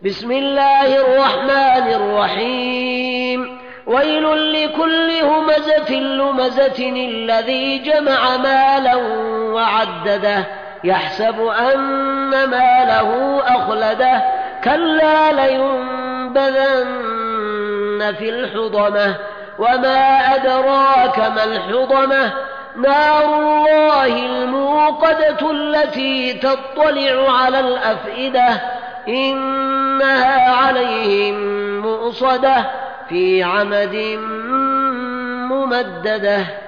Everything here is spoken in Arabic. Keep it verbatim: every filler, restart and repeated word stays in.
بسم الله الرحمن الرحيم ويل لكل همزة لمزة الذي جمع مالا وعدده يحسب أن ماله أخلده كلا لينبذن في الحطمة وما أدراك ما الحطمة نار الله الموقدة التي تطلع على الأفئدة إنها عليهم مؤصدة في عمد ممددة.